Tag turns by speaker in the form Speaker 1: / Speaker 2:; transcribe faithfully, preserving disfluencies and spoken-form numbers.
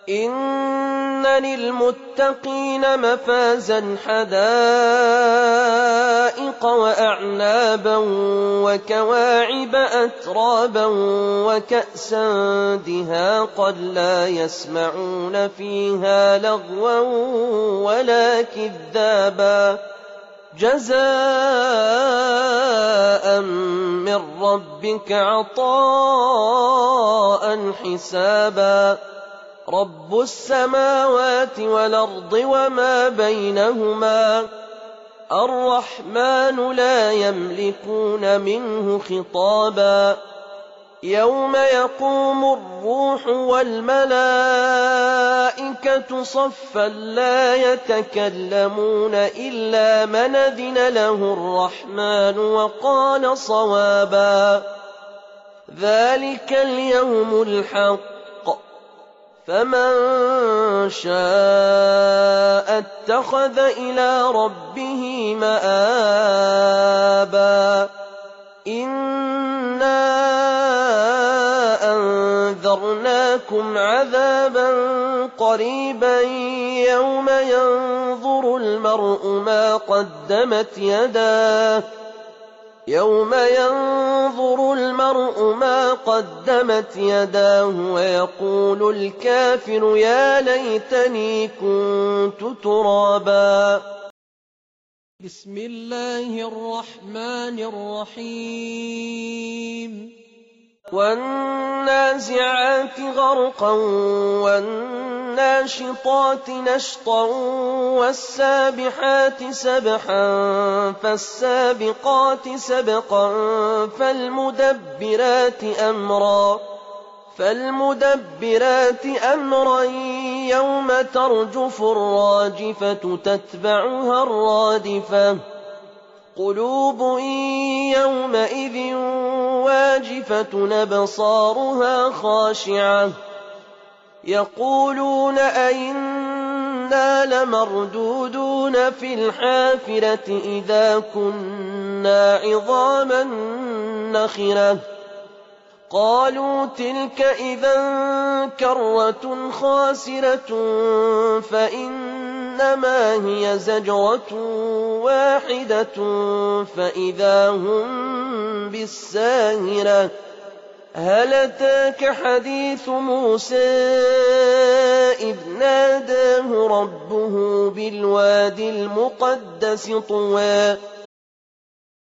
Speaker 1: إِنَّ لِلْمُتَّقِينَ مَفَازًا حَدَائِقَ وَأَعْنَابًا وَكَوَاعِبَ أَتْرَابًا وَكَأْسًا دِهَاقًا لَّا يَسْمَعُونَ فِيهَا لَغْوًا وَلَا كِذَّابًا جَزَاءً مِّن رَّبِّكَ عَطَاءً حِسَابًا رَّبُّ السَّمَاوَاتِ وَالْأَرْضِ وَمَا بَيْنَهُمَا الرَّحْمَٰنُ لَا يَمْلِكُونَ مِنْهُ خِطَابًا يَوْمَ يَقُومُ الرُّوحُ وَالْمَلَائِكَةُ صَفًّا لَّا يَتَكَلَّمُونَ إِلَّا مَنْ أَذِنَ لَهُ الرَّحْمَٰنُ وَقَالَ صَوَابًا ذَٰلِكَ الْيَوْمُ الْحَقُّ فَمَن شَاءَ اتَّخَذَ إِلَىٰ رَبِّهِ مَآبًا إِنَّا أَنذَرْنَاكُمْ عَذَابًا قَرِيبًا يَوْمَ يَنظُرُ الْمَرْءُ مَا قَدَّمَتْ يَدَاهُ يَوْمَ يَنظُرُ الْمَرْءُ مَا قَدَّمَتْ يَدَاهُ وَيَقُولُ الْكَافِرُ يَا لَيْتَنِي كُنتُ تُرَابًا
Speaker 2: بسم الله الرحمن الرحيم
Speaker 1: وَالنَّازِعَاتِ غَرْقًا وَالنَّاشِطَاتِ نَشْطًا وَالسَّابِحَاتِ سَبْحًا فَالسَّابِقَاتِ سَبْقًا فَالْمُدَبِّرَاتِ أَمْرًا فَالْمُدَبِّرَاتِ أَمْرًا يَوْمَ تَرْجُفُ الرَّاجِفَةُ تَتْبَعُهَا الرَّادِفَةُ قُلُوبٌ يَوْمَئِذٍ وَاجِفَةٌ أَبْصَارُهَا خَاشِعَةٌ يَقُولُونَ أَإِنَّا لَمَرْدُودُونَ فِي الْحَافِرَةِ إِذَا كُنَّا عِظَامًا نَّخِرَةً قَالُوا تِلْكَ إِذًا كَرَّةٌ خَاسِرَةٌ فَإِنَّمَا هِيَ زَجْرَةٌ وَاحِدَةٌ فَإِذَا هُم بِالسَّاهِرَةِ هَلْ أَتَاكَ حَدِيثُ مُوسَىٰ إِذْ نَادَاهُ رَبُّهُ بِالْوَادِ الْمُقَدَّسِ طُوًى